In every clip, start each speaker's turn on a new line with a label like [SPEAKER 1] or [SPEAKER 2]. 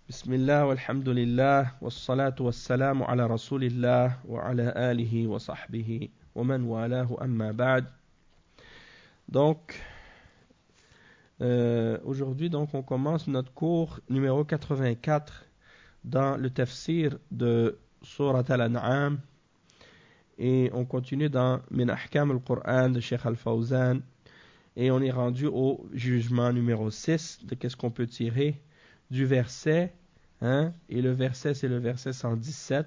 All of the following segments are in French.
[SPEAKER 1] بسم الله والحمد لله والصلاة والسلام على رسول الله وعلى آله وصحبه ومن والاه أما بعد. Donc, aujourd'hui, on commence notre cours numéro 84 dans le tafsir de Surat Al-An'am et on continue dans Min Ahkam al-Qur'an de Cheikh Al-Fawzan et on est rendu au jugement numéro 6 de qu'est-ce qu'on peut tirer du verset, et le verset c'est le verset 117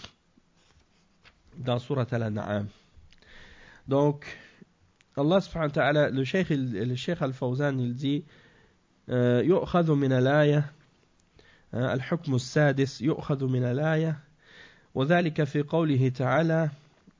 [SPEAKER 1] dans Surat Al-An'am. Donc, Allah subhanahu wa ta'ala, le Cheikh Al-Fawzan, il dit يؤخذ من الآية الحكم السادس يؤخذ من الآية وذلك في قوله تعالى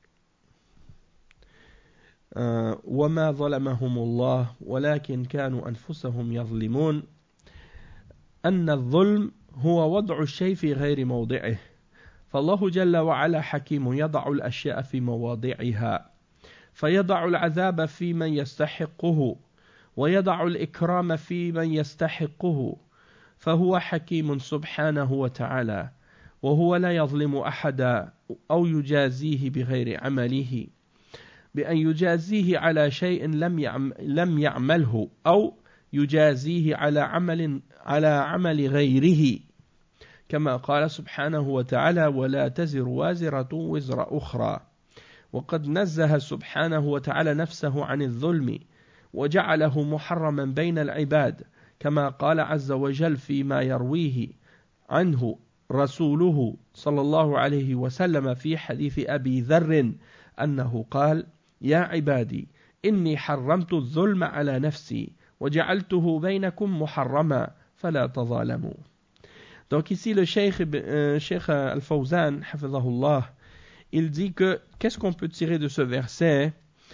[SPEAKER 1] وما ظلمهم الله ولكن كانوا أنفسهم يظلمون أن الظلم هو وضع الشيء في غير موضعه فالله جل وعلا حكيم يضع الأشياء في مواضعها فيضع العذاب في من يستحقه ويضع الإكرام في من يستحقه فهو حكيم سبحانه وتعالى وهو لا يظلم أحدا أو يجازيه بغير عمله بأن يجازيه على شيء لم يعمله أو يجازيه على عمل غيره كما قال سبحانه وتعالى ولا تزر وازرة وزر أخرى وقد نزه سبحانه وتعالى نفسه عن الظلم وجعله محرما بين العباد كما قال عز وجل فيما يرويه عنه رسوله صلى الله عليه وسلم في حديث أبي ذر أنه قال يا عبادي إني حرمت الظلم على نفسي وجعلته بينكم محرما فلا تظالموا. Donc ici le Cheikh Al-Fawzan hafidhahullah, il dit que qu'est-ce qu'on peut tirer de ce verset,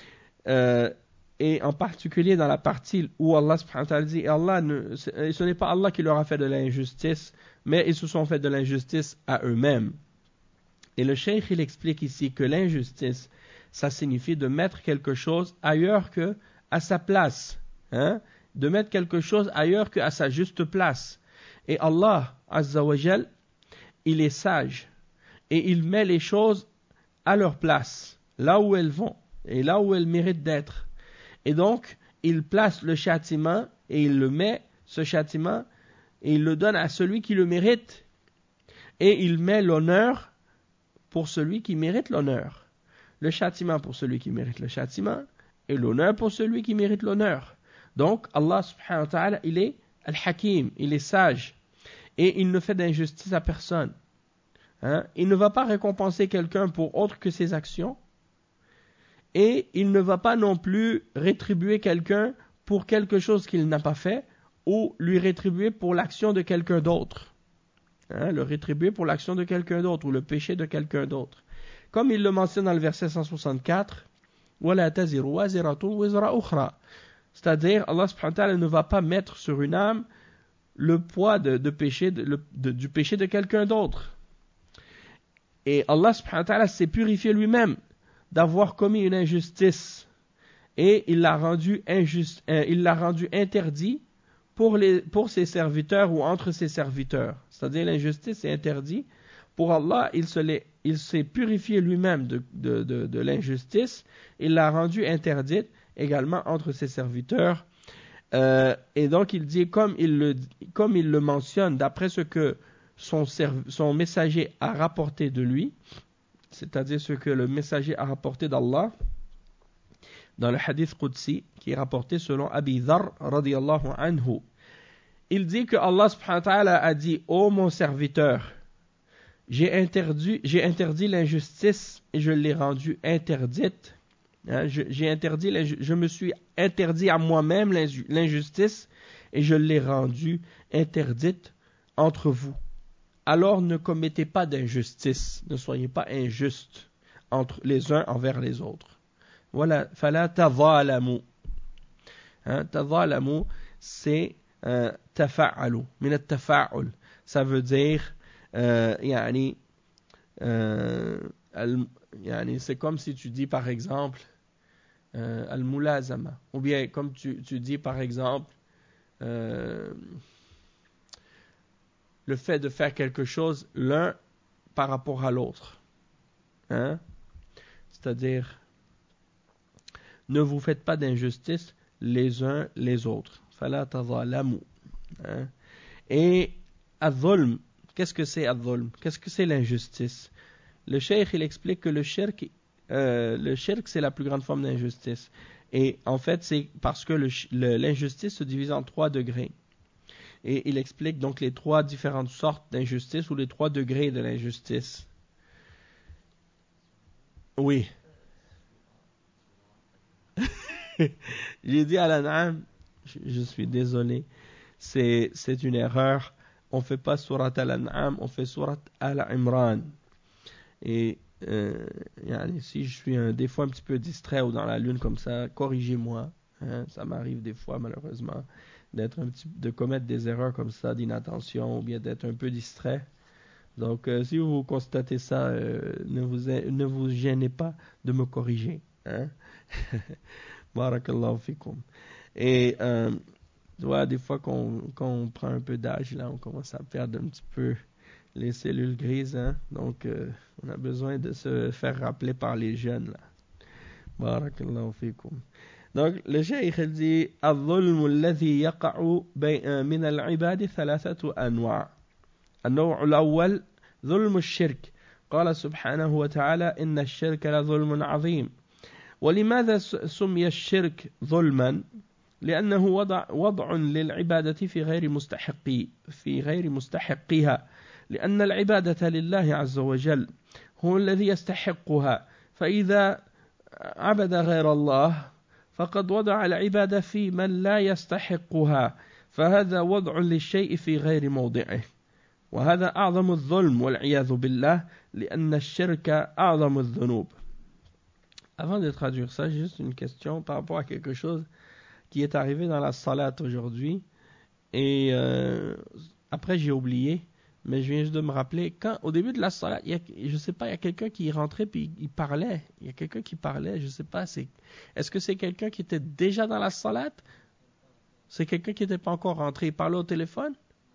[SPEAKER 1] et en particulier dans la partie où Allah subhanahu wa ta'ala dit ce n'est pas Allah qui leur a fait de l'injustice, mais ils se sont fait de l'injustice à eux-mêmes. Et le Cheikh il explique ici que l'injustice, ça signifie de mettre quelque chose ailleurs que à sa place, de mettre quelque chose ailleurs que à sa juste place. Et Allah Azza wa Jal, il est sage et il met les choses à leur place, là où elles vont et là où elles méritent d'être. Et donc, il place le châtiment et il le met, ce châtiment, et il le donne à celui qui le mérite. Et il met l'honneur pour celui qui mérite l'honneur. Le châtiment pour celui qui mérite le châtiment et l'honneur pour celui qui mérite l'honneur. Donc, Allah subhanahu wa ta'ala, il est Al-Hakim, il est sage. Et il ne fait d'injustice à personne. Il ne va pas récompenser quelqu'un pour autre que ses actions. Et il ne va pas non plus rétribuer quelqu'un pour quelque chose qu'il n'a pas fait ou lui rétribuer pour l'action de quelqu'un d'autre. Le rétribuer pour l'action de quelqu'un d'autre ou le péché de quelqu'un d'autre. Comme il le mentionne dans le verset 164, وَلَا تَزِرُ وَازِرَةٌ وِزْرَ أُخْرَى. C'est-à-dire, Allah subhanahu wa ta'ala ne va pas mettre sur une âme le poids du péché de quelqu'un d'autre. Et Allah subhanahu wa ta'ala s'est purifié lui-même d'avoir commis une injustice et il l'a rendu interdit pour ses serviteurs ou entre ses serviteurs. C'est-à-dire l'injustice est interdite. Pour Allah, il s'est purifié lui-même de l'injustice, il l'a rendue interdite également entre ses serviteurs. Et donc il dit, comme il le mentionne, d'après ce que son messager a rapporté de lui, c'est-à-dire ce que le messager a rapporté d'Allah, dans le hadith Qudsi, qui est rapporté selon Abi Dharr radiyallahu anhu. Il dit que Allah subhanahu wa ta'ala a dit, ô mon serviteur, j'ai interdit l'injustice et je l'ai rendue interdite. Je me suis interdit à moi-même l'injustice et je l'ai rendue interdite entre vous. Alors ne commettez pas d'injustice, ne soyez pas injustes entre les uns envers les autres. Voilà, fala tazalamu. Tazalamu, c'est tafa'alu, min at-tafa'ul. Ça veut dire c'est comme si tu dis par exemple al-mulazama, ou bien comme tu dis par exemple le fait de faire quelque chose l'un par rapport à l'autre. Hein? C'est-à-dire, ne vous faites pas d'injustice les uns les autres. Fala tazalamu. Hein? Et al-zulm, qu'est-ce que c'est al-zulm? Qu'est-ce que c'est l'injustice? Le cheikh, il explique que le shirk, c'est la plus grande forme d'injustice. Et en fait, c'est parce que l'injustice se divise en 3 degrés. Et il explique donc les 3 différentes sortes d'injustice ou les 3 degrés de l'injustice. Oui. J'ai dit à l'An'am, je suis désolé, c'est une erreur. On ne fait pas surat al-An'am, on fait surat al-Imran. Et si je suis des fois un petit peu distrait ou dans la lune comme ça, corrigez-moi. Hein, ça m'arrive des fois malheureusement de commettre des erreurs comme ça, d'inattention ou bien d'être un peu distrait. Donc si vous constatez ça, ne vous gênez pas de me corriger. Hein? Barakallahu fikum. Et des fois quand on prend un peu d'âge, là, on commence à perdre un petit peu les cellules grises, hein? Donc on a besoin de se faire rappeler par les jeunes là. Barakallahu fikum. Donc le cheikh dit الظلم الذي يقع من العباد 3 أنواع. النوع الأول ظلم الشرك. قال سبحانه وتعالى إن الشرك لظلم عظيم. ولماذا سمي الشرك ظلما؟ لأنه وضع للعبادة في غير مستحقها. لأن العبادة لله عز وجل هو الذي يستحقها. فإذا عبد غير الله فقد وضع العبادة في من لا يستحقها. فهذا وضع للشيء في غير موضعه. وهذا أعظم الظلم والعياذ بالله لأن الشرك أعظم الذنوب. Avant de traduire ça, j'ai juste une question par rapport à quelque chose qui est arrivé dans la salat aujourd'hui. Et après, j'ai oublié. Mais je viens juste de me rappeler, au début de la salat, je sais pas, il y a quelqu'un qui rentrait puis il parlait. Il y a quelqu'un qui parlait, je sais pas. Est-ce que c'est quelqu'un qui était déjà dans la salat? C'est quelqu'un qui n'était pas encore rentré. Il parlait au téléphone?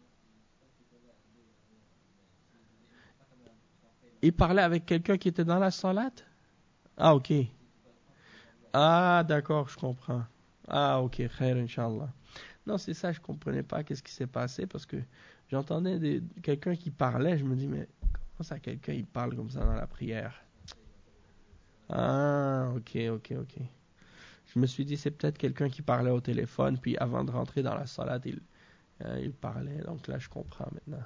[SPEAKER 1] Il parlait avec quelqu'un qui était dans la salat? Ah, ok. Ah, d'accord, je comprends. Ah, ok, khair, Inch'Allah. Non, c'est ça, je comprenais pas qu'est-ce qui s'est passé parce que j'entendais quelqu'un qui parlait, je me dis, mais comment ça quelqu'un il parle comme ça dans la prière? Ah, ok. Je me suis dit, c'est peut-être quelqu'un qui parlait au téléphone, puis avant de rentrer dans la salade, il parlait. Donc là, je comprends maintenant.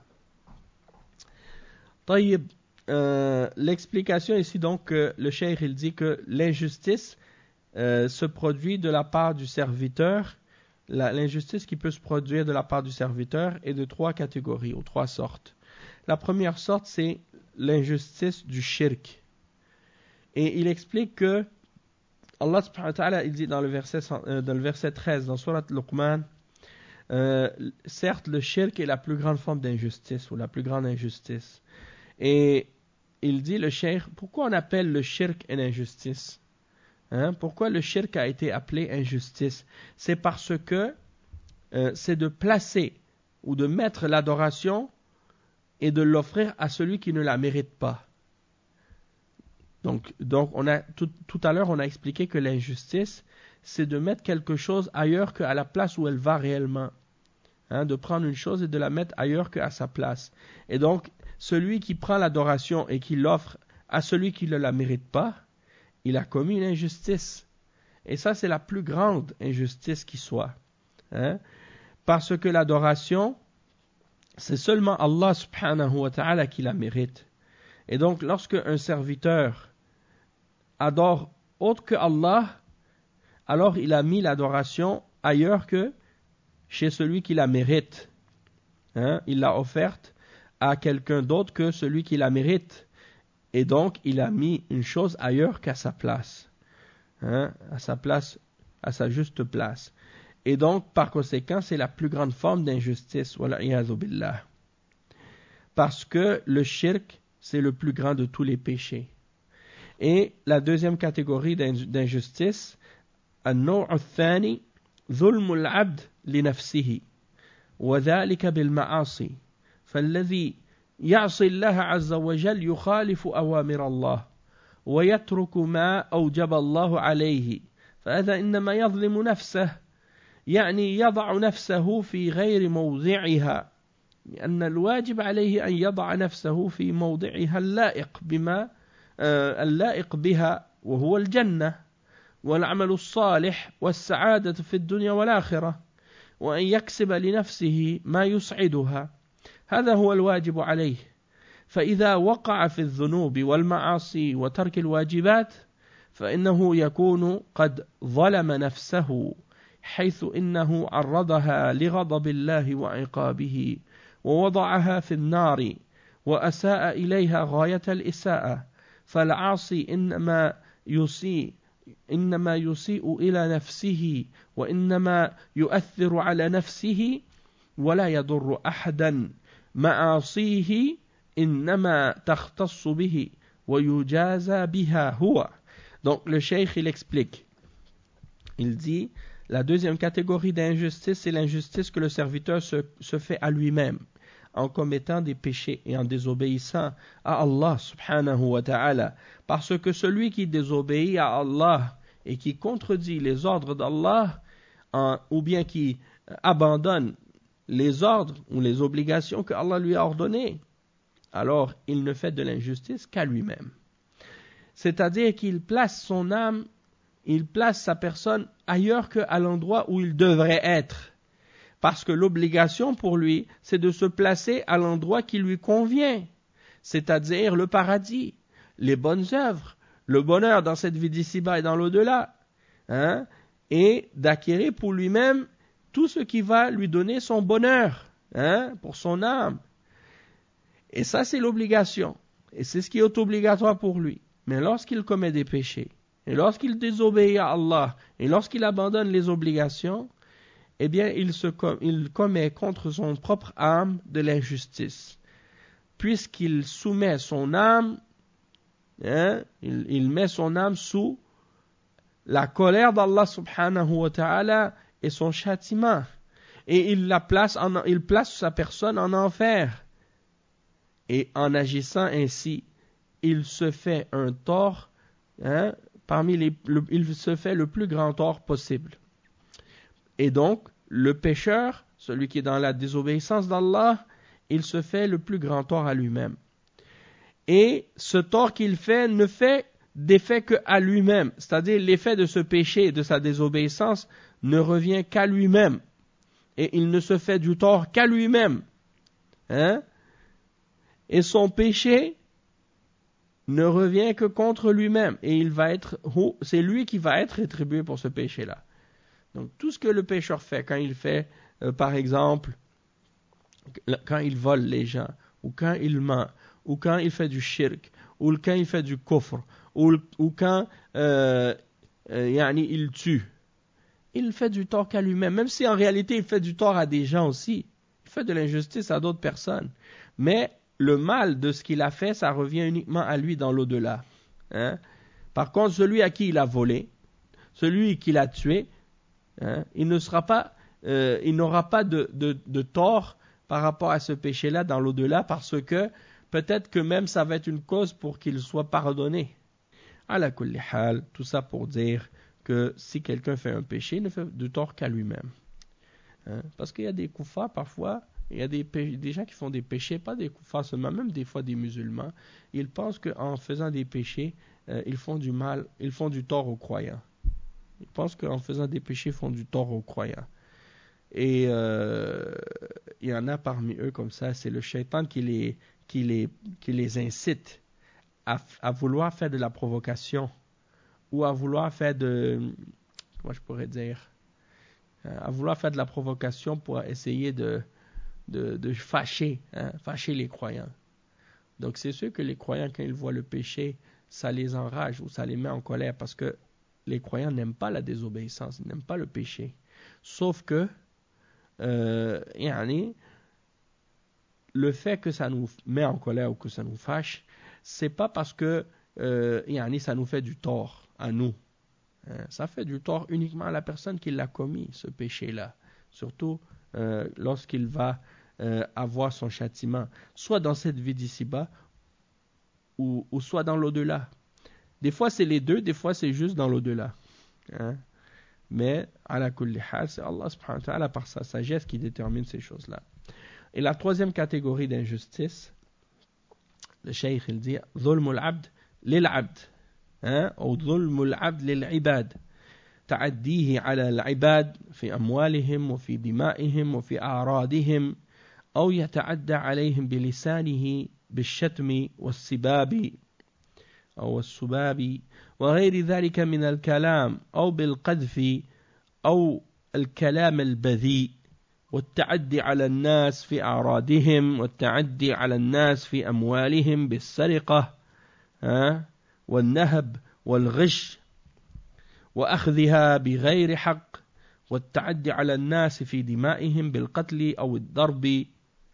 [SPEAKER 1] Taïb, l'explication ici, donc, le cheikh, il dit que l'injustice se produit de la part du serviteur. L'injustice qui peut se produire de la part du serviteur est de 3 catégories ou 3 sortes. La première sorte, c'est l'injustice du shirk. Et il explique que Allah subhanahu wa ta'ala, il dit dans le verset 13, dans Surat Luqman, certes, le shirk est la plus grande forme d'injustice ou la plus grande injustice. Et il dit, le cheikh, pourquoi on appelle le shirk une injustice? Pourquoi le shirk a été appelé injustice? C'est parce que c'est de placer ou de mettre l'adoration et de l'offrir à celui qui ne la mérite pas. Donc tout à l'heure, on a expliqué que l'injustice, c'est de mettre quelque chose ailleurs qu'à la place où elle va réellement. De prendre une chose et de la mettre ailleurs qu'à sa place. Et donc, celui qui prend l'adoration et qui l'offre à celui qui ne la mérite pas, il a commis une injustice. Et ça, c'est la plus grande injustice qui soit. Parce que l'adoration, c'est seulement Allah subhanahu wa ta'ala qui la mérite. Et donc, lorsque un serviteur adore autre que Allah, alors il a mis l'adoration ailleurs que chez celui qui la mérite. Il l'a offerte à quelqu'un d'autre que celui qui la mérite. Et donc, il a mis une chose ailleurs qu'à sa place. À sa place, à sa juste place. Et donc, par conséquent, c'est la plus grande forme d'injustice. Wal'iyadhu billah. Parce que le shirk, c'est le plus grand de tous les péchés. Et la deuxième catégorie d'injustice, النوع الثاني ظلم العبد لنفسه وذلك بالمعاصي فالذي يعصي الله عز وجل يخالف أوامر الله ويترك ما أوجب الله عليه فهذا إنما يظلم نفسه يعني يضع نفسه في غير موضعها لأن الواجب عليه أن يضع نفسه في موضعها اللائق بها وهو الجنة والعمل الصالح والسعادة في الدنيا والآخرة وأن يكسب لنفسه ما يسعدها هذا هو الواجب عليه فإذا وقع في الذنوب والمعاصي وترك الواجبات فإنه يكون قد ظلم نفسه حيث إنه عرضها لغضب الله وعقابه ووضعها في النار وأساء إليها غاية الإساءة فالعاصي إنما يسيء إلى نفسه وإنما يؤثر على نفسه ولا يضر أحدا معاصيه إنما تختص به ويجازى بها هو. Donc le cheikh il explique, il dit la deuxième catégorie d'injustice c'est l'injustice que le serviteur se fait à lui-même en commettant des péchés et en désobéissant à Allah subhanahu wa ta'ala parce que celui qui désobéit à Allah et qui contredit les ordres d'Allah ou bien qui abandonne les ordres ou les obligations que Allah lui a ordonnées alors il ne fait de l'injustice qu'à lui-même. C'est-à-dire qu'il place son âme, il place sa personne ailleurs qu'à l'endroit où il devrait être. Parce que l'obligation pour lui, c'est de se placer à l'endroit qui lui convient. C'est-à-dire le paradis, les bonnes œuvres, le bonheur dans cette vie d'ici-bas et dans l'au-delà. Et d'acquérir pour lui-même tout ce qui va lui donner son bonheur, pour son âme. Et ça, c'est l'obligation. Et c'est ce qui est obligatoire pour lui. Mais lorsqu'il commet des péchés, et lorsqu'il désobéit à Allah, et lorsqu'il abandonne les obligations, eh bien, il commet contre son propre âme de l'injustice. Puisqu'il soumet son âme, il met son âme sous la colère d'Allah subhanahu wa ta'ala et son châtiment. Et il place sa personne en enfer. Et en agissant ainsi, il se fait un tort, il se fait le plus grand tort possible. Et donc, le pécheur, celui qui est dans la désobéissance d'Allah, il se fait le plus grand tort à lui-même. Et ce tort qu'il fait ne fait d'effet qu'à lui-même. C'est-à-dire, l'effet de ce péché et de sa désobéissance ne revient qu'à lui-même. Et il ne se fait du tort qu'à lui-même. Et son péché ne revient que contre lui-même. Et c'est lui qui va être rétribué pour ce péché-là. Donc, tout ce que le pécheur fait, quand il fait, par exemple, quand il vole les gens, ou quand il ment, ou quand il fait du shirk, ou quand il fait du kufr, ou quand il tue, il fait du tort qu'à lui-même. Même si en réalité il fait du tort à des gens aussi. Il fait de l'injustice à d'autres personnes. Mais le mal de ce qu'il a fait, ça revient uniquement à lui dans l'au-delà. Par contre, celui à qui il a volé, celui qui l'a tué, il n'aura pas de tort par rapport à ce péché-là dans l'au-delà parce que peut-être que même ça va être une cause pour qu'il soit pardonné. Ala kulli hal, tout ça pour dire que si quelqu'un fait un péché, il ne fait de tort qu'à lui-même. Parce qu'il y a des koufars parfois, il y a des gens qui font des péchés, pas des koufars seulement, même des fois des musulmans, ils pensent qu'en faisant des péchés, ils font du mal, ils font du tort aux croyants. Ils pensent qu'en faisant des péchés, ils font du tort aux croyants. Et il y en a parmi eux comme ça, c'est le shaitan qui les incite à vouloir faire de la provocation ou à vouloir faire comment je pourrais dire, à vouloir faire de la provocation pour essayer de fâcher les croyants. Donc c'est sûr que les croyants, quand ils voient le péché, ça les enrage ou ça les met en colère parce que les croyants n'aiment pas la désobéissance, ils n'aiment pas le péché. Sauf que le fait que ça nous met en colère ou que ça nous fâche, c'est pas parce que ça nous fait du tort à nous. Ça fait du tort uniquement à la personne qui l'a commis, ce péché-là. Surtout lorsqu'il va avoir son châtiment, soit dans cette vie d'ici-bas, ou soit dans l'au-delà. Des fois c'est les deux, des fois c'est juste dans l'au-delà. Hein? Mais, ala kulli hal, c'est Allah subhanahu wa ta'ala par sa sagesse qui détermine ces choses-là. Et la troisième catégorie d'injustice, le cheikh il dit ظلم العبد للعبد أو ظلم العبد للعباد تعديه على العباد في أموالهم وفي دمائهم وفي أعراضهم أو يتعدى عليهم بلسانه بالشتم والسباب أو السباب وغير ذلك من الكلام أو بالقذف أو الكلام البذيء والتعدي على الناس في أعراضهم والتعدي على الناس في أموالهم بالسرقة والنهب والغش وأخذها بغير حق والتعدي على الناس في دمائهم بالقتل أو الضرب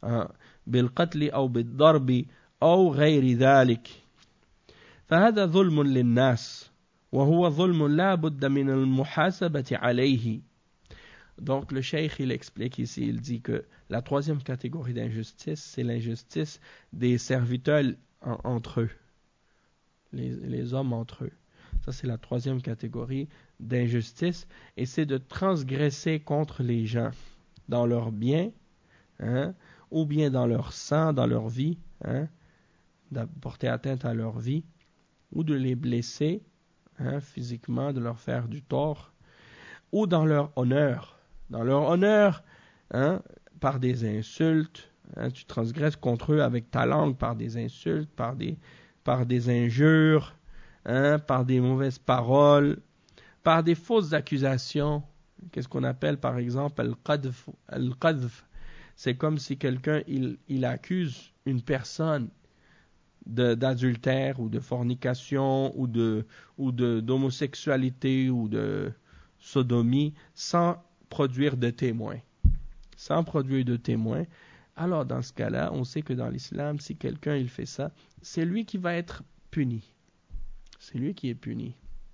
[SPEAKER 1] أو غير ذلك فهذا ظلم للناس وهو ظلم لا بد من المحاسبة عليه. Donc le cheikh il explique ici, il dit que la troisième catégorie d'injustice, c'est l'injustice des serviteurs entre eux, les hommes entre eux. Ça c'est la troisième catégorie d'injustice, et c'est de transgresser contre les gens dans leurs biens, ou bien dans leur sang, dans leur vie, d'apporter atteinte à leur vie, ou de les blesser physiquement, de leur faire du tort, ou dans leur honneur. Dans leur honneur, par des insultes, tu transgresses contre eux avec ta langue par des insultes, par des injures, par des mauvaises paroles, par des fausses accusations. Qu'est-ce qu'on appelle par exemple al-qadhf? C'est comme si quelqu'un il accuse une personne d'adultère ou de fornication ou d'homosexualité ou de sodomie sans produire de témoins. Sans produire de témoins. Alors dans ce cas-là, on sait que dans l'islam, si quelqu'un il fait ça, c'est lui qui va être puni. C'est lui qui est puni.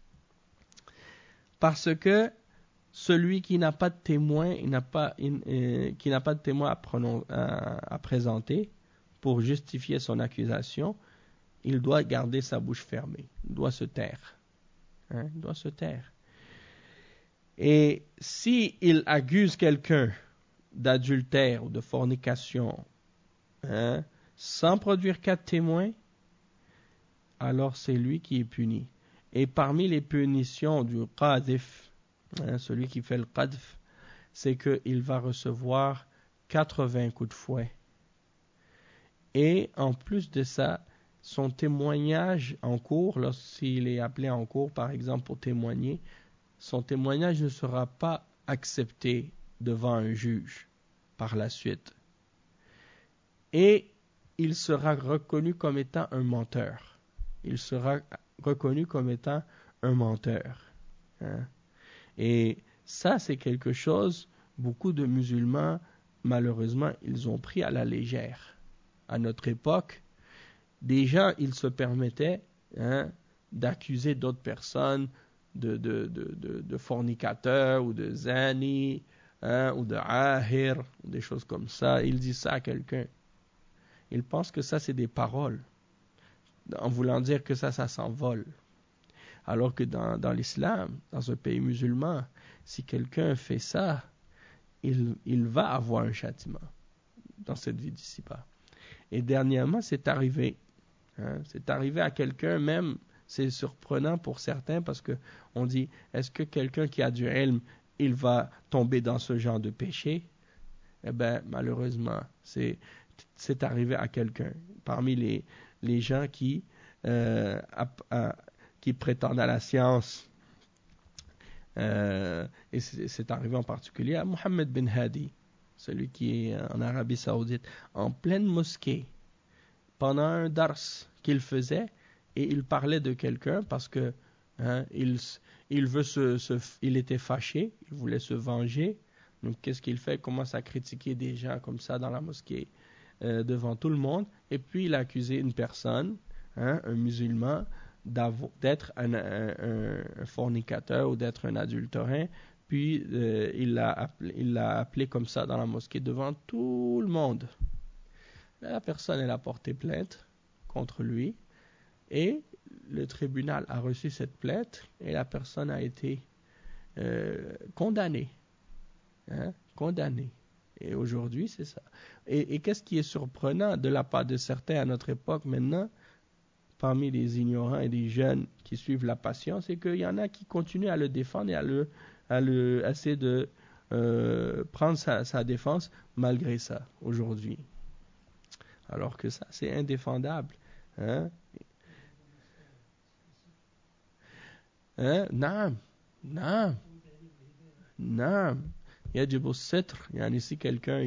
[SPEAKER 1] Parce que celui qui n'a pas de témoin, qui n'a pas de témoin à présenter pour justifier son accusation, il doit garder sa bouche fermée. Il doit se taire. Il doit se taire. Et si il accuse quelqu'un d'adultère ou de fornication, sans produire 4 témoins, alors c'est lui qui est puni. Et parmi les punitions du qadhif, celui qui fait le qadhf, c'est qu'il va recevoir 80 coups de fouet. Et en plus de ça, son témoignage en cours, lorsqu'il est appelé en cours, par exemple, pour témoigner, son témoignage ne sera pas accepté devant un juge par la suite. Et il sera reconnu comme étant un menteur. Il sera reconnu comme étant un menteur. Et ça, c'est quelque chose, beaucoup de musulmans, malheureusement, ils ont pris à la légère. À notre époque, des gens, ils se permettaient d'accuser d'autres personnes de fornicateurs ou de zani ou de ahir, des choses comme ça. Ils disent ça à quelqu'un. Ils pensent que ça, c'est des paroles, en voulant dire que ça s'envole. Alors que dans l'islam, dans un pays musulman, si quelqu'un fait ça, il va avoir un châtiment dans cette vie d'ici-bas. Et dernièrement, c'est arrivé. C'est arrivé à quelqu'un même. C'est surprenant pour certains parce que on dit, est-ce que quelqu'un qui a du ilm, il va tomber dans ce genre de péché? Eh bien, malheureusement, c'est arrivé à quelqu'un. Parmi les gens qui prétendent à la science. Et c'est arrivé en particulier à Mohammed bin Hadi, celui qui est en Arabie Saoudite, en pleine mosquée, pendant un dars qu'il faisait, et il parlait de quelqu'un parce que il était fâché, il voulait se venger. Donc qu'est-ce qu'il fait? Il commence à critiquer des gens comme ça dans la mosquée devant tout le monde, et puis il a accusé une personne, un musulman, d'être un fornicateur ou d'être un adultérin Puis il l'a appelé comme ça dans la mosquée devant tout le monde. La personne, elle a porté plainte contre lui et le tribunal a reçu cette plainte et la personne a été condamnée. Hein, condamnée. Et aujourd'hui, c'est ça. Et qu'est-ce qui est surprenant de la part de certains à notre époque maintenant, parmi les ignorants et les jeunes qui suivent la passion, c'est qu'il y en a qui continuent à le défendre et à essayer de prendre sa défense malgré ça, aujourd'hui. Alors que ça, c'est indéfendable. Hein? نعم نعم نعم يجب الستر يعني si quelqu'un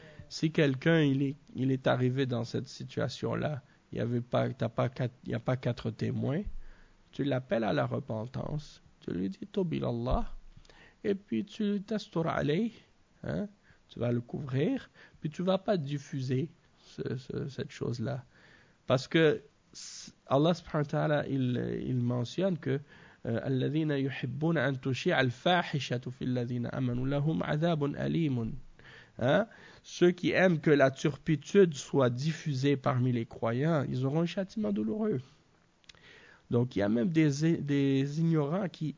[SPEAKER 1] il est arrivé dans cette situation-là, il n'y a pas 4 témoins, tu l'appelles à la repentance, tu lui dis Tob ilallah, et puis tu tastur alayh, hein, tu vas le couvrir, puis tu ne vas pas diffuser cette chose-là. Parce que Allah subhanahu wa ta'ala, il mentionne que الذين يحبون أن تشيع الفاحشة في الذين آمنوا لهم عذاب أليم. Ceux qui aiment que la turpitude soit diffusée parmi les croyants, ils auront un châtiment douloureux. Donc il y a même des ignorants qui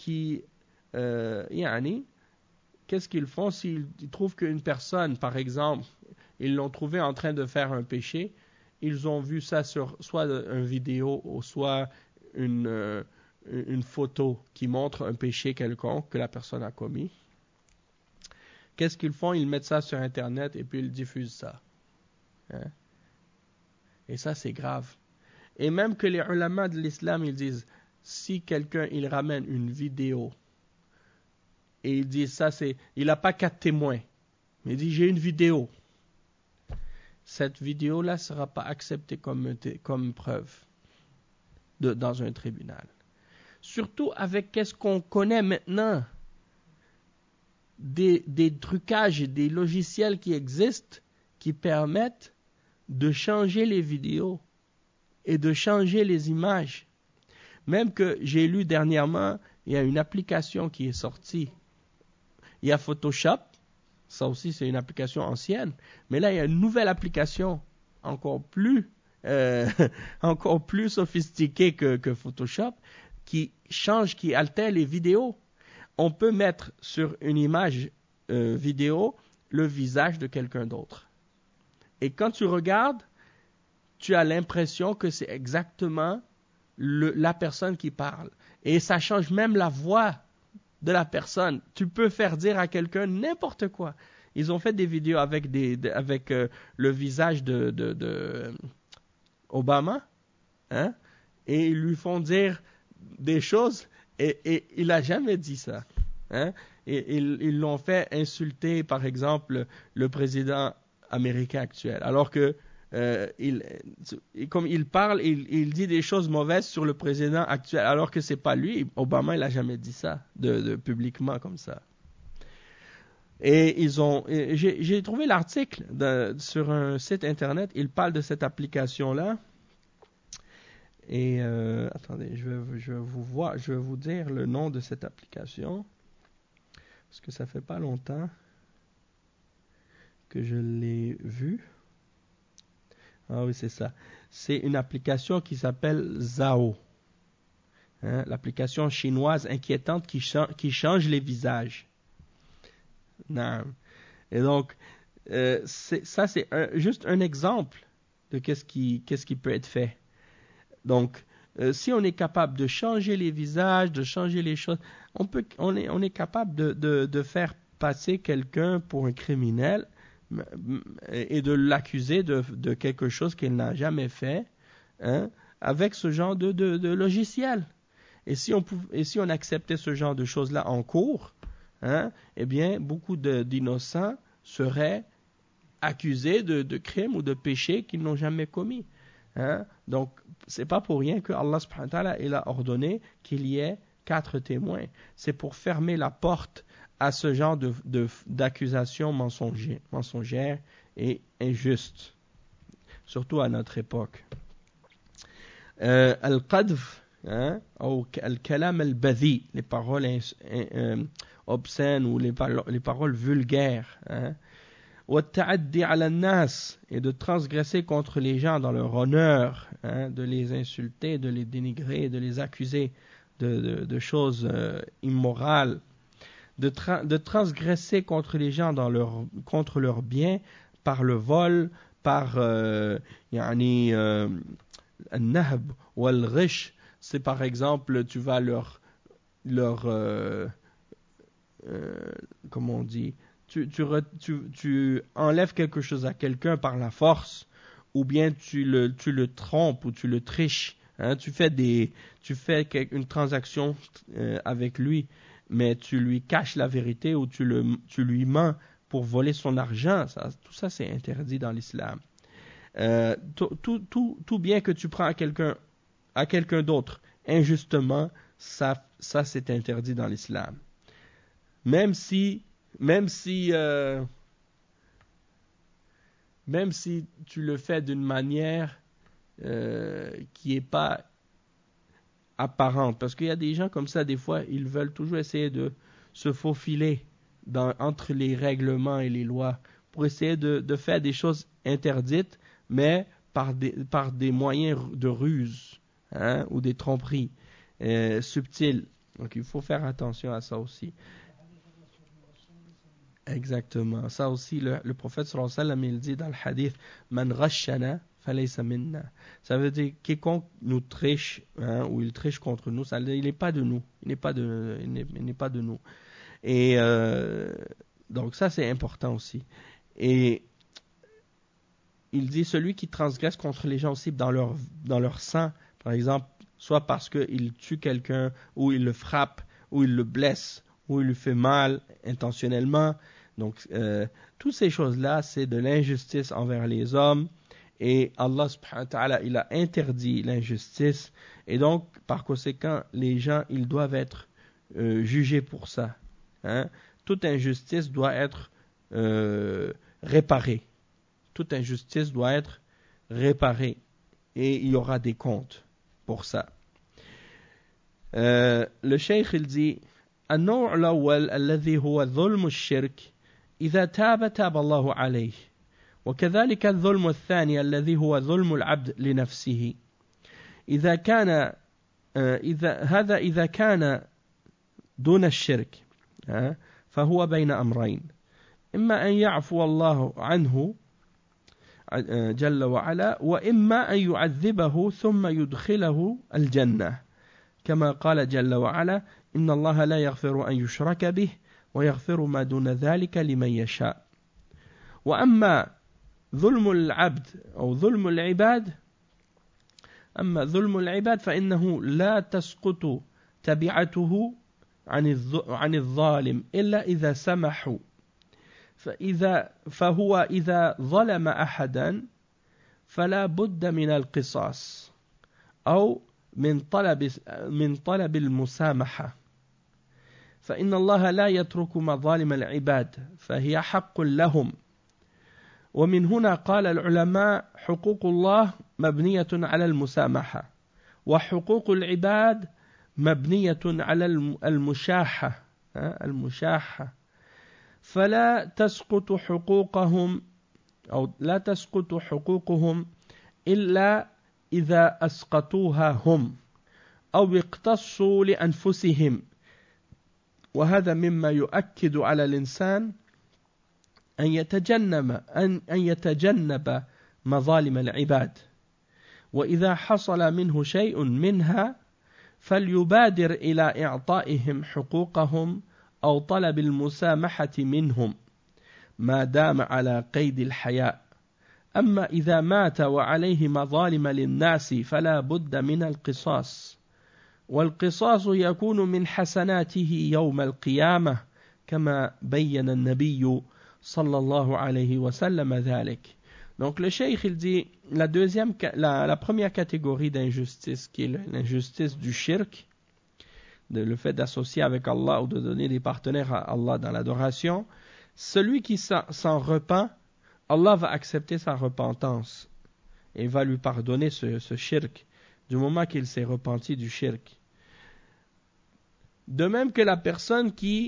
[SPEAKER 1] qu'est-ce qu'ils font s'ils trouvent qu'une personne, par exemple, ils l'ont trouvé en train de faire un péché, ils ont vu ça sur soit une vidéo ou soit une photo qui montre un péché quelconque que la personne a commis. Qu'est-ce qu'ils font? Ils mettent ça sur Internet et puis ils diffusent ça. Hein? Et ça, c'est grave. Et même que les ulama de l'islam, ils disent, si quelqu'un, il ramène une vidéo et il dit ça, il n'a pas 4 témoins, mais il dit, j'ai une vidéo. Cette vidéo-là ne sera pas acceptée comme preuve dans un tribunal. Surtout avec qu'est-ce qu'on connaît maintenant, des trucages et des logiciels qui existent qui permettent de changer les vidéos et de changer les images. Même que j'ai lu dernièrement, il y a une application qui est sortie. Il y a Photoshop, ça aussi c'est une application ancienne, mais là il y a une nouvelle application encore plus sophistiquée que Photoshop, qui change, qui altère les vidéos. On peut mettre sur une image vidéo le visage de quelqu'un d'autre. Et quand tu regardes, tu as l'impression que c'est exactement la personne qui parle. Et ça change même la voix de la personne. Tu peux faire dire à quelqu'un n'importe quoi. Ils ont fait des vidéos avec le visage de Obama, hein, et ils lui font dire des choses et il n'a jamais dit ça. Hein? Et ils l'ont fait insulter, par exemple, le président américain actuel. Alors que comme il parle, il dit des choses mauvaises sur le président actuel, alors que c'est pas lui. Obama, il n'a jamais dit ça publiquement comme ça. Et j'ai trouvé l'article sur un site internet. Il parle de cette application-là. Et attendez, je vais vous dire le nom de cette application, parce que ça fait pas longtemps que je l'ai vue. Ah oui, c'est ça. C'est une application qui s'appelle Zao. Hein, l'application chinoise inquiétante qui change les visages. Non. Et donc, ça c'est juste un exemple de qu'est-ce qui peut être fait. Donc, si on est capable de changer les visages, de changer les choses, on est capable de faire passer quelqu'un pour un criminel et de l'accuser de quelque chose qu'il n'a jamais fait, hein, avec ce genre de logiciel. Et si on acceptait ce genre de choses-là en cours, hein, eh bien, beaucoup d'innocents seraient accusés de crimes ou de péchés qu'ils n'ont jamais commis. Hein? Donc, c'est pas pour rien que Allah subhanahu wa ta'ala il a ordonné qu'il y ait 4 témoins. C'est pour fermer la porte à ce genre d'accusations mensongères et injustes, surtout à notre époque. Al-Qadf, hein, ou Al-Kalam al-Badhi, les paroles obscènes ou les paroles vulgaires. Hein. وَالتَّعَدِّي عَلَى النَّاسِ, et de transgresser contre les gens dans leur honneur, hein, de les insulter, de les dénigrer, de les accuser de choses immorales, de transgresser contre les gens contre leurs biens par le vol, par النهب والغش. C'est par exemple, tu vas leur comment on dit, tu enlèves quelque chose à quelqu'un par la force, ou bien tu le trompes ou tu le triches. Hein, tu fais une transaction avec lui, mais tu lui caches la vérité ou tu lui mens pour voler son argent. Tout ça, c'est interdit dans l'islam. Tout bien que tu prends à quelqu'un d'autre injustement, ça c'est interdit dans l'islam. Même si tu le fais d'une manière qui n'est pas apparente. Parce qu'il y a des gens comme ça, des fois, ils veulent toujours essayer de se faufiler entre les règlements et les lois pour essayer de faire des choses interdites, mais par des moyens de ruse, hein, ou des tromperies subtiles. Donc il faut faire attention à ça aussi. Exactement. Ça aussi, le prophète sallallahu alayhi wa sallam, il dit dans le hadith, Man ghashana falaysa minna. Ça veut dire quiconque nous triche, hein, ou il triche contre nous, ça veut dire il n'est pas de nous. Il n'est pas de nous. Et donc ça c'est important aussi. Et il dit celui qui transgresse contre les gens aussi dans leur sang, par exemple, soit parce qu'il tue quelqu'un, ou il le frappe, ou il le blesse, ou il lui fait mal intentionnellement. Donc, toutes ces choses-là, c'est de l'injustice envers les hommes. Et Allah subhanahu wa ta'ala, il a interdit l'injustice. Et donc, par conséquent, les gens, ils doivent être jugés pour ça. Hein? Toute injustice doit être réparée. Toute injustice doit être réparée. Et il y aura des comptes pour ça. Le cheikh, il dit, النوع الأول الذي هو ظلم الشرك إذا تاب الله عليه وكذلك الظلم الثاني الذي هو ظلم العبد لنفسه إذا كان دون الشرك فهو بين أمرين إما أن يعفو الله عنه جل وعلا وإما أن يعذبه ثم يدخله الجنة كما قال جل وعلا إن الله لا يغفر أن يشرك به ويغفر ما دون ذلك لمن يشاء وأما ظلم العبد أو ظلم العباد فإنه لا تسقط تبعته عن الظالم إلا إذا سمحوا فهو إذا ظلم أحدا فلا بد من القصاص أو من طلب المسامحة فإن الله لا يترك مظالم العباد فهي حق لهم ومن هنا قال العلماء حقوق الله مبنية على المسامحة وحقوق العباد مبنية على المشاحة فلا تسقط حقوقهم إلا إذا أسقطوها هم أو اقتصوا لأنفسهم وهذا مما يؤكد على الإنسان أن يتجنب مظالم العباد وإذا حصل منه شيء منها فليبادر إلى إعطائهم حقوقهم أو طلب المسامحة منهم ما دام على قيد الحياة أما إذا مات وعليه مظالم للناس فلا بد من القصاص والقصاص يكون من حسناته يوم القيامة كما بين النبي صلى الله عليه وسلم ذلك. Donc le cheikh il dit la première catégorie d'injustice qui est l'injustice du shirk, le fait d'associer avec Allah ou de donner des partenaires à Allah dans l'adoration, celui qui s'en repent, Allah va accepter sa repentance et va lui pardonner ce shirk du moment qu'il s'est repenti du shirk. De même que la personne qui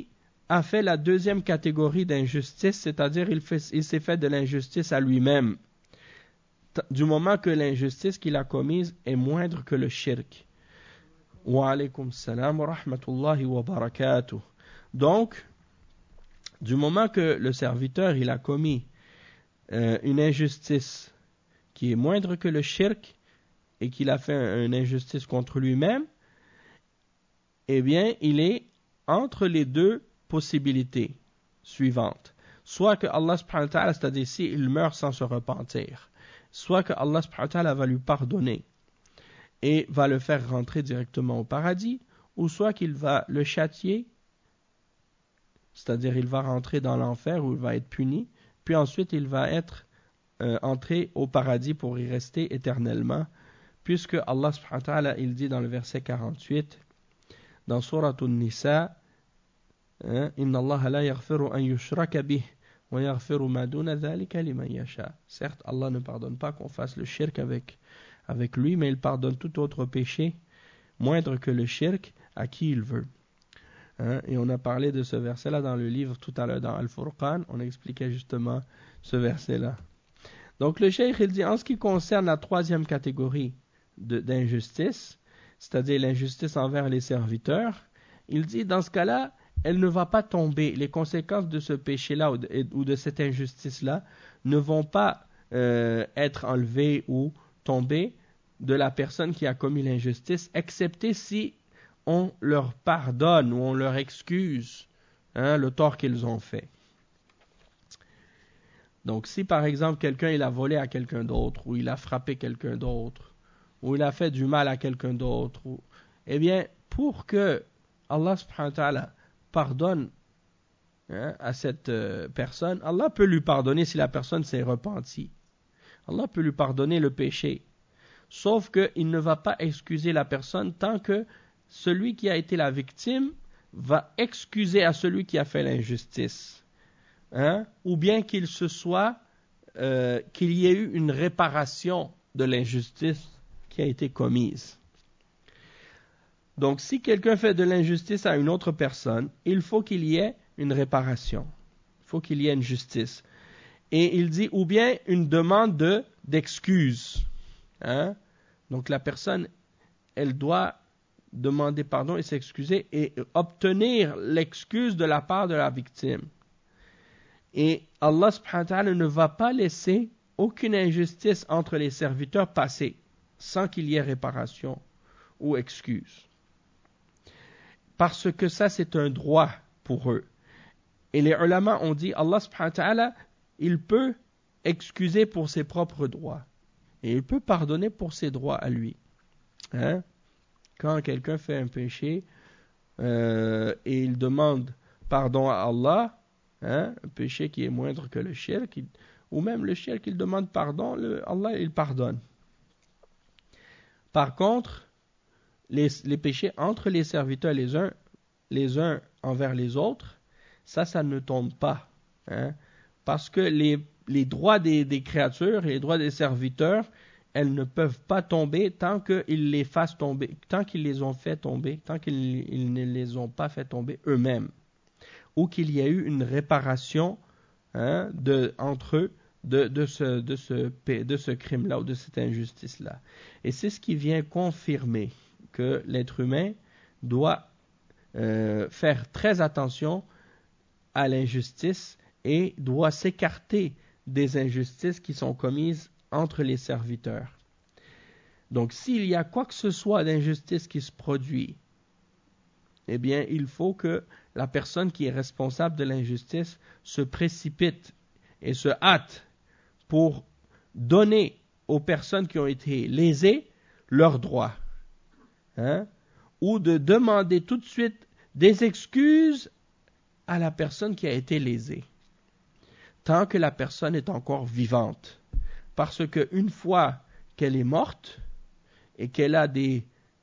[SPEAKER 1] a fait la deuxième catégorie d'injustice, c'est-à-dire il s'est fait de l'injustice à lui-même, du moment que l'injustice qu'il a commise est moindre que le shirk. Wa alaykum salam wa rahmatullahi wa barakatuh. Donc, du moment que le serviteur il a commis une injustice qui est moindre que le shirk et qu'il a fait une injustice contre lui-même, eh bien, il est entre les deux possibilités suivantes. Soit que Allah subhanahu wa ta'ala, c'est-à-dire s'il meurt sans se repentir, soit que Allah subhanahu wa ta'ala va lui pardonner et va le faire rentrer directement au paradis, ou soit qu'il va le châtier, c'est-à-dire il va rentrer dans l'enfer où il va être puni, puis ensuite il va être entré au paradis pour y rester éternellement, puisque Allah subhanahu wa ta'ala, il dit dans le verset 48, dans Surat An-Nisa, Inna Allah la yaghfiru an yushraka bih wa yaghfiru ma duna dhalika liman yasha. Certes, Allah ne pardonne pas qu'on fasse le shirk avec lui, mais il pardonne tout autre péché moindre que le shirk à qui il veut. Et on a parlé de ce verset-là dans le livre tout à l'heure dans Al-Furqan, on expliquait justement ce verset-là. Donc le cheikh il dit en ce qui concerne la troisième catégorie d'injustice, c'est-à-dire l'injustice envers les serviteurs, il dit dans ce cas-là, elle ne va pas tomber, les conséquences de ce péché-là ou de cette injustice-là ne vont pas être enlevées ou tomber de la personne qui a commis l'injustice, excepté si on leur pardonne ou on leur excuse le tort qu'ils ont fait. Donc si par exemple quelqu'un il a volé à quelqu'un d'autre, ou il a frappé quelqu'un d'autre, ou il a fait du mal à quelqu'un d'autre, eh bien pour que Allah subhanahu wa ta'ala pardonne à cette personne, Allah peut lui pardonner si la personne s'est repentie. Allah peut lui pardonner le péché. Sauf qu'il ne va pas excuser la personne tant que celui qui a été la victime va excuser à celui qui a fait l'injustice. Ou bien qu'il y ait eu une réparation de l'injustice qui a été commise. Donc, si quelqu'un fait de l'injustice à une autre personne, il faut qu'il y ait une réparation. Il faut qu'il y ait une justice. Et il dit, ou bien une demande d'excuse. Donc, la personne, elle doit demander pardon et s'excuser et obtenir l'excuse de la part de la victime. Et Allah subhanahu wa ta'ala ne va pas laisser aucune injustice entre les serviteurs passer sans qu'il y ait réparation ou excuse. Parce que ça, c'est un droit pour eux. Et les ulama ont dit, Allah subhanahu wa ta'ala, il peut excuser pour ses propres droits. Et il peut pardonner pour ses droits à lui. Quand quelqu'un fait un péché et il demande pardon à Allah, un péché qui est moindre que le shirk, ou même le shirk, il demande pardon, Allah, il pardonne. Par contre, les péchés entre les serviteurs les uns envers les autres, ça ne tombe pas. Parce que les droits des créatures et les droits des serviteurs, elles ne peuvent pas tomber tant qu'ils les fassent tomber, tant qu'ils les ont fait tomber, tant qu'ils ne les ont pas fait tomber eux-mêmes. Ou qu'il y a eu une réparation entre eux de ce crime-là ou de cette injustice-là. Et c'est ce qui vient confirmer que l'être humain doit faire très attention à l'injustice et doit s'écarter des injustices qui sont commises entre les serviteurs. Donc s'il y a quoi que ce soit d'injustice qui se produit, eh bien il faut que la personne qui est responsable de l'injustice se précipite et se hâte pour donner aux personnes qui ont été lésées leurs droits. Ou de demander tout de suite des excuses à la personne qui a été lésée, tant que la personne est encore vivante. Parce qu'une fois qu'elle est morte et qu'elle a des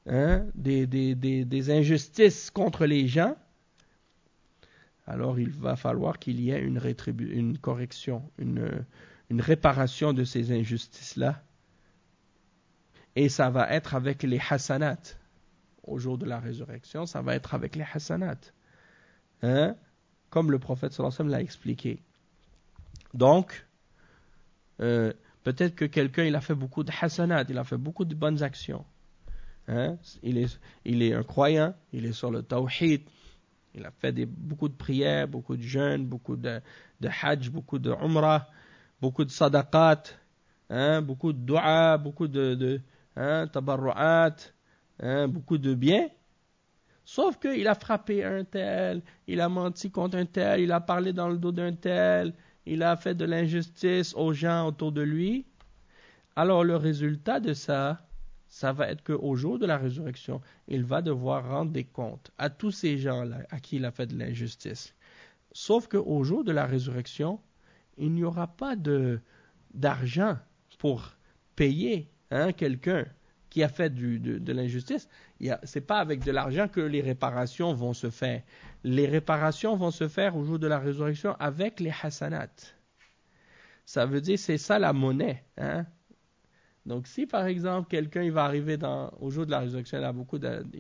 [SPEAKER 1] injustices contre les gens, alors il va falloir qu'il y ait une correction, une réparation de ces injustices-là. Et ça va être avec les hasanat. Au jour de la résurrection, ça va être avec les hasanat. comme le prophète sallallahu alayhi wa sallam l'a expliqué. Donc, peut-être que quelqu'un il a fait beaucoup de hasanat, il a fait beaucoup de bonnes actions. Hein? Il est un croyant, il est sur le tawhid, il a fait beaucoup de prières, beaucoup de jeûnes, beaucoup de hajj, beaucoup de umrah, beaucoup de sadaqat, hein? Beaucoup de dua, beaucoup de tabarru'at, hein? Beaucoup de biens. Sauf qu'il a frappé un tel, il a menti contre un tel, il a parlé dans le dos d'un tel, il a fait de l'injustice aux gens autour de lui. Alors le résultat de ça va être qu'au jour de la résurrection, il va devoir rendre des comptes à tous ces gens-là à qui il a fait de l'injustice. Sauf qu'au jour de la résurrection, il n'y aura pas d'argent pour payer quelqu'un qui a fait de l'injustice. C'est pas avec de l'argent que les réparations vont se faire. Les réparations vont se faire au jour de la résurrection avec les hasanat. Ça veut dire, c'est ça la monnaie. Hein? Donc, si par exemple, quelqu'un il va arriver au jour de la résurrection, il a beaucoup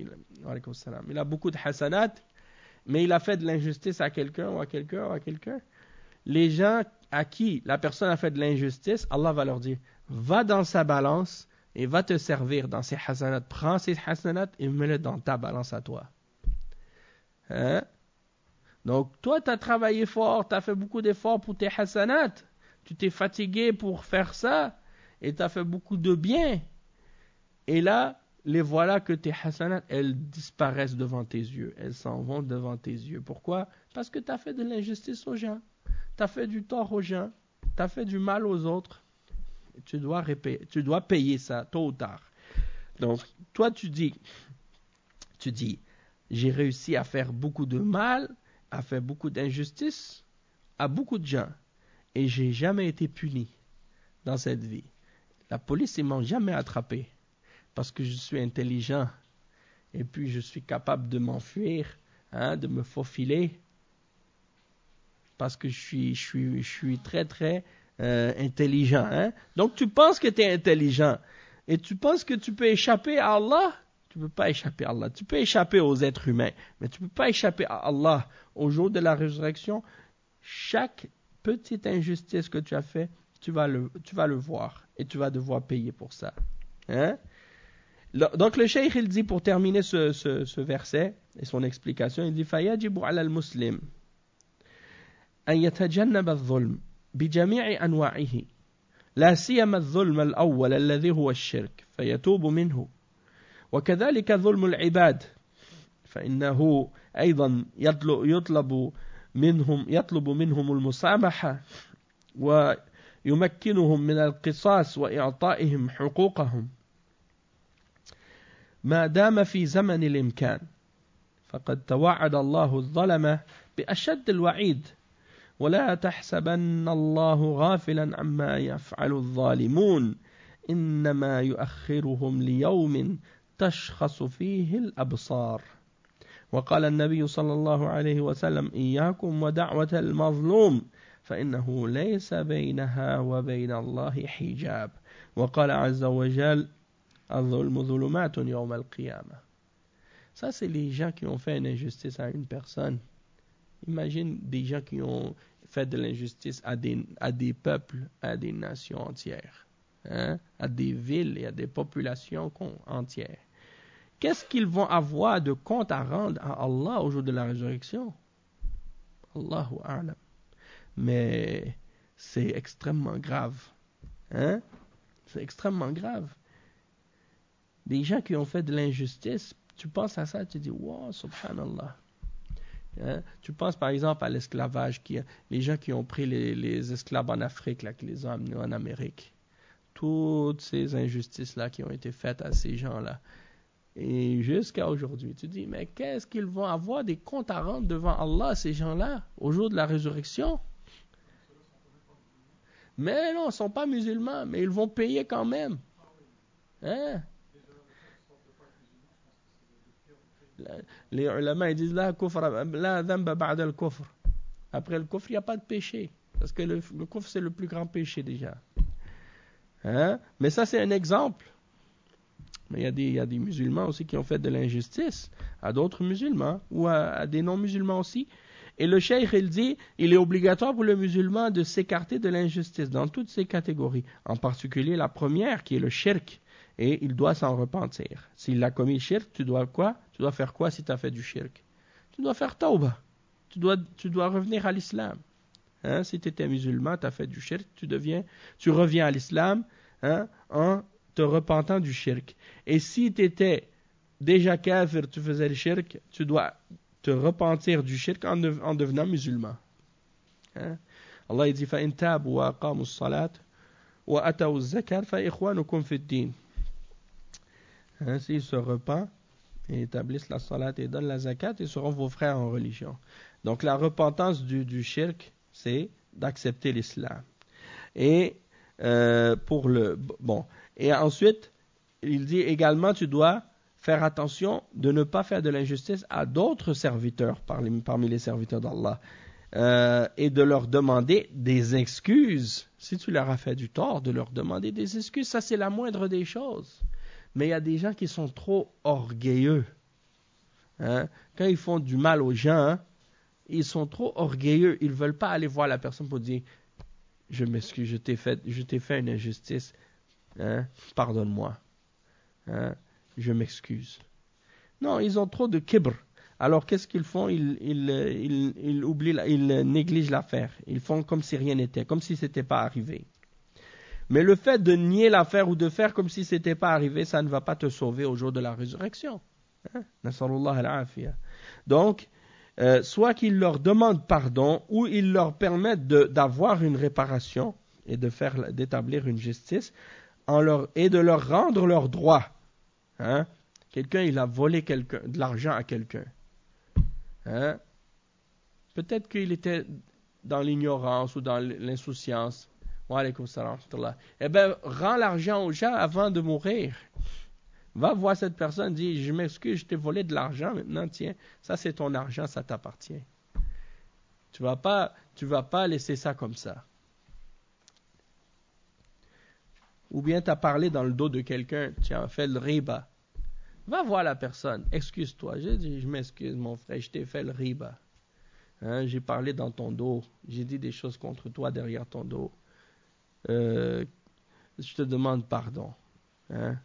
[SPEAKER 1] de hasanat, mais il a fait de l'injustice à quelqu'un ou à quelqu'un ou à quelqu'un, les gens à qui la personne a fait de l'injustice, Allah va leur dire, va dans sa balance et va te servir dans ses hasanat. Prends ces hasanat et mets-les dans ta balance à toi. Hein? Donc, toi, tu as travaillé fort, tu as fait beaucoup d'efforts pour tes hasanat. Tu t'es fatigué pour faire ça et tu as fait beaucoup de bien. Et là, les voilà que tes hasanat, elles disparaissent devant tes yeux. Elles s'en vont devant tes yeux. Pourquoi? Parce que tu as fait de l'injustice aux gens. Tu as fait du tort aux gens. Tu as fait du mal aux autres. Tu dois payer ça, tôt ou tard. Donc, toi, tu dis, j'ai réussi à faire beaucoup de mal, à faire beaucoup d'injustice à beaucoup de gens. Et j'ai jamais été puni dans cette vie. La police, ils m'ont jamais attrapé. Parce que je suis intelligent. Et puis, je suis capable de m'enfuir, de me faufiler. Parce que je suis très, très intelligent. Hein? Donc, tu penses que tu es intelligent. Et tu penses que tu peux échapper à Allah. Tu ne peux pas échapper à Allah. Tu peux échapper aux êtres humains. Mais tu ne peux pas échapper à Allah. Au jour de la résurrection, chaque petite injustice que tu as fait, tu vas le voir. Et tu vas devoir payer pour ça. Hein? Donc, le cheikh, il dit, pour terminer ce verset et son explication, il dit, فَيَجِبُ عَلَى الْمُسْلِمِ أن يتجنب الظلم بجميع أنواعه لا سيما الظلم الأول الذي هو الشرك فيتوب منه وكذلك ظلم العباد فإنه أيضا يطلب منهم المسامحة ويمكنهم من القصاص وإعطائهم حقوقهم ما دام في زمن الإمكان فقد توعد الله الظلمة بأشد الوعيد ولا تحسبن الله غافلا عما يفعل الظالمون إنما يؤخرهم ليوم تشخص فيه الأبصار وقال النبي صلى الله عليه وسلم إياكم ودعوة المظلوم فإنه ليس بينها وبين الله حجاب وقال عز وجل الظلم ظلمات يوم القيامة. Ça, c'est les gens qui ont fait une injustice à une personne. Imagine des gens qui ont fait de l'injustice à des peuples, à des nations entières, à des villes et à des populations entières. Qu'est-ce qu'ils vont avoir de compte à rendre à Allah au jour de la résurrection? Allahu a'lam. Mais c'est extrêmement grave. C'est extrêmement grave. Des gens qui ont fait de l'injustice, tu penses à ça, tu dis, wow, subhanallah. Tu penses par exemple à l'esclavage, les gens qui ont pris les esclaves en Afrique, là, qui les ont amenés en Amérique. Toutes ces injustices-là qui ont été faites à ces gens-là. Et jusqu'à aujourd'hui, tu dis, mais qu'est-ce qu'ils vont avoir des comptes à rendre devant Allah, ces gens-là, au jour de la résurrection? Mais non, ils ne sont pas musulmans, mais ils vont payer quand même. Les ulama ils disent la dhanba ba'da al-kufr. Après le kufr, il n'y a pas de péché. Parce que le kufr, c'est le plus grand péché déjà. Mais ça, c'est un exemple. Mais il y a des musulmans aussi qui ont fait de l'injustice à d'autres musulmans ou à des non-musulmans aussi. Et le cheikh, il dit, il est obligatoire pour le musulman de s'écarter de l'injustice dans toutes ces catégories. En particulier la première, qui est le shirk. Et il doit s'en repentir. S'il a commis shirk, tu dois quoi? Tu dois faire quoi si tu as fait du shirk? Tu dois faire tawbah. Tu dois revenir à l'islam. Hein? Si tu étais musulman, tu as fait du shirk, tu reviens à l'islam, hein, en te repentant du shirk. Et si tu étais déjà kafir, tu faisais le shirk, tu dois te repentir du shirk en devenant musulman. Hein? Allah dit فَإِن تَابُوا وَأَقَامُوا الصَّلَاةَ وَأَتَوُا الزَّكَاةَ فَإِخْوَانُكُمْ فِي الدِّينِ. Hein, s'ils se repentent et établissent la salat et donnent la zakat, ils seront vos frères en religion. Donc la repentance du shirk, c'est d'accepter l'islam. Et et ensuite, il dit également, tu dois faire attention de ne pas faire de l'injustice à d'autres serviteurs parmi les serviteurs d'Allah, et de leur demander des excuses. Si tu leur as fait du tort, de leur demander des excuses, ça c'est la moindre des choses. Mais il y a des gens qui sont trop orgueilleux. Hein? Quand ils font du mal aux gens, hein, ils sont trop orgueilleux. Ils ne veulent pas aller voir la personne pour dire « Je m'excuse, je t'ai fait une injustice. Hein? Pardonne-moi. Hein? Je m'excuse. » Non, ils ont trop de kibr. Alors qu'est-ce qu'ils font? Ils oublient, ils négligent l'affaire. Ils font comme si rien n'était, comme si ce n'était pas arrivé. Mais le fait de nier l'affaire ou de faire comme si ce n'était pas arrivé, ça ne va pas te sauver au jour de la résurrection. Hein? Nasallallahu al-afiyah. Donc, soit qu'ils leur demandent pardon ou ils leur permettent d'avoir une réparation et d'établir une justice et de leur rendre leurs droits. Hein? Quelqu'un, il a volé de l'argent à quelqu'un. Hein? Peut-être qu'il était dans l'ignorance ou dans l'insouciance. Wa alaykoum salam. Eh bien, rends l'argent aux gens avant de mourir. Va voir cette personne, dis, je m'excuse, je t'ai volé de l'argent, maintenant, tiens, ça c'est ton argent, ça t'appartient. Tu vas pas laisser ça comme ça. Ou bien tu as parlé dans le dos de quelqu'un, tu as fait le riba. Va voir la personne, excuse-toi, je m'excuse mon frère, je t'ai fait le riba. Hein, j'ai parlé dans ton dos, j'ai dit des choses contre toi derrière ton dos. Je te demande pardon. Hein?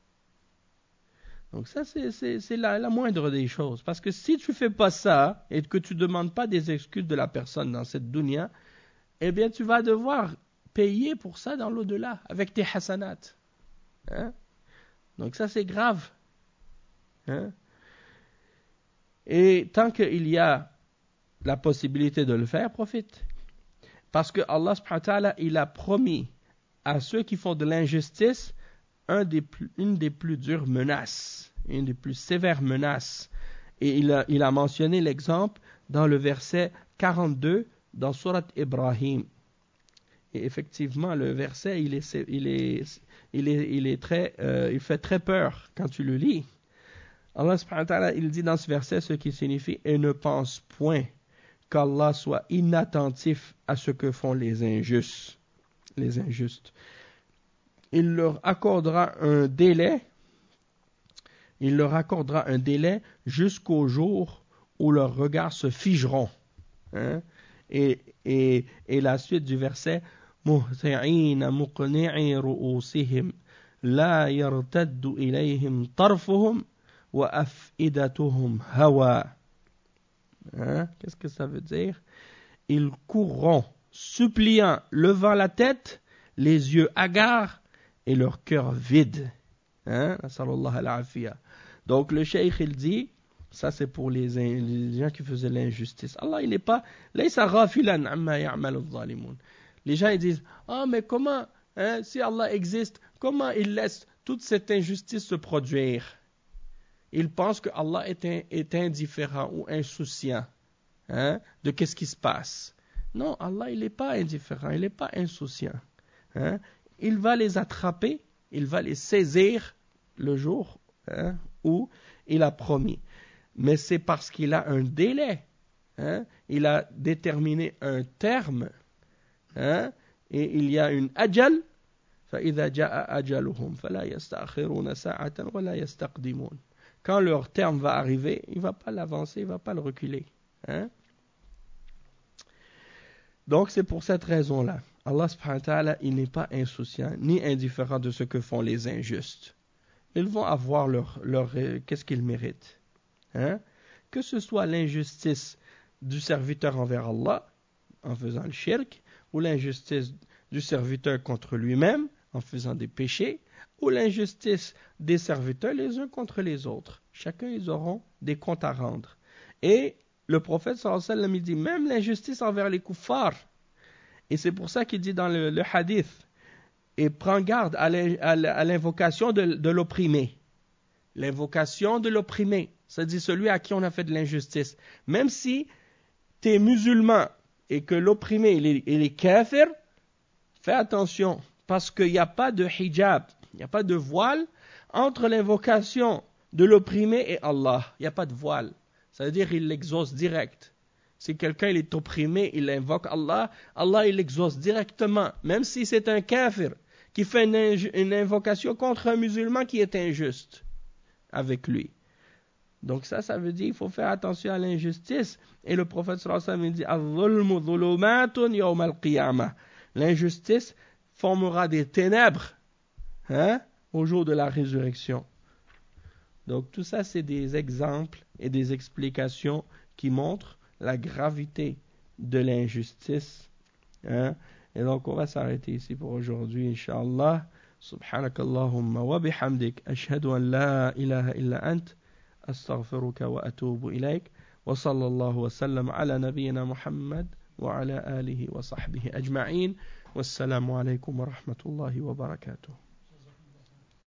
[SPEAKER 1] Donc ça, c'est la moindre des choses. Parce que si tu ne fais pas ça et que tu ne demandes pas des excuses de la personne dans cette dunya, eh bien tu vas devoir payer pour ça dans l'au-delà, avec tes hasanat. Hein? Donc ça, c'est grave. Hein? Et tant qu'il y a la possibilité de le faire, profite. Parce que Allah subhanahu wa ta'ala, il a promis à ceux qui font de l'injustice une des plus dures menaces, une des plus sévères menaces. Et il a mentionné l'exemple dans le verset 42 dans Surat Ibrahim. Et effectivement, le verset, il fait très peur quand tu le lis. Allah subhanahu wa ta'ala, il dit dans ce verset ce qui signifie « Et ne pense point qu'Allah soit inattentif à ce que font les injustes. » Il leur accordera un délai jusqu'au jour où leurs regards se figeront. Hein? Et la suite du verset مُهْطِعِينَ مُقْنِعِي رُؤُوسِهِمْ لَا يَرْتَدُّ إِلَيْهِمْ طَرْفُهُمْ وَأَفْئِدَتُهُمْ هَوَى. Qu'est-ce que ça veut dire? Ils courront, suppliant, levant la tête, les yeux hagards et leur cœur vide. Donc le cheikh il dit, ça c'est pour les gens qui faisaient l'injustice. Allah il n'est pas, les gens ils disent, mais comment, si Allah existe, comment il laisse toute cette injustice se produire? Ils pensent que Allah est indifférent ou insouciant de qu'est-ce qui se passe. Non, Allah il n'est pas indifférent, il n'est pas insouciant. Il va les attraper, il va les saisir le jour où il a promis. Mais c'est parce qu'il a un délai. Il a déterminé un terme. Et il y a une ajal. فَإِذَا جَاءَ أَجَلُهُمْ فَلَا يَسْتَأْخِرُونَ سَاعَةً وَلَا يَسْتَقْدِمُونَ. Quand leur terme va arriver, il ne va pas l'avancer, il ne va pas le reculer. Donc c'est pour cette raison-là. Allah subhanahu wa ta'ala, il n'est pas insouciant ni indifférent de ce que font les injustes. Ils vont avoir qu'est-ce qu'ils méritent. Hein? Que ce soit l'injustice du serviteur envers Allah, en faisant le shirk, ou l'injustice du serviteur contre lui-même, en faisant des péchés, ou l'injustice des serviteurs les uns contre les autres. Chacun, ils auront des comptes à rendre. Et le prophète sallallahu alayhi wa sallam, il dit même l'injustice envers les kuffars. Et c'est pour ça qu'il dit dans le hadith, et prends garde à l'invocation de l'opprimé. L'invocation de l'opprimé, c'est-à-dire celui à qui on a fait de l'injustice. Même si tu es musulman et que l'opprimé, il est kafir, fais attention, parce qu'il n'y a pas de hijab, il n'y a pas de voile entre l'invocation de l'opprimé et Allah. Il n'y a pas de voile. Ça veut dire qu'il l'exauce direct. Si quelqu'un il est opprimé, il invoque Allah, Allah il l'exauce directement, même si c'est un kafir qui fait une invocation contre un musulman qui est injuste avec lui. Donc ça veut dire qu'il faut faire attention à l'injustice. Et le prophète sallallahu alayhi wa sallam dit l'injustice formera des ténèbres au jour de la résurrection. Donc tout ça c'est des exemples et des explications qui montrent la gravité de l'injustice. Et donc on va s'arrêter ici pour aujourd'hui, Inch'Allah. Subhanakallahumma wa bihamdik, ashhadu an la ilaha illa ant, astaghfiruka wa atubu ilayk, wa sallallahu wa sallam ala nabiyyina Muhammad wa ala alihi wa sahbihi ajma'in. Wassalamu alaykum wa rahmatullahi wa barakatuh.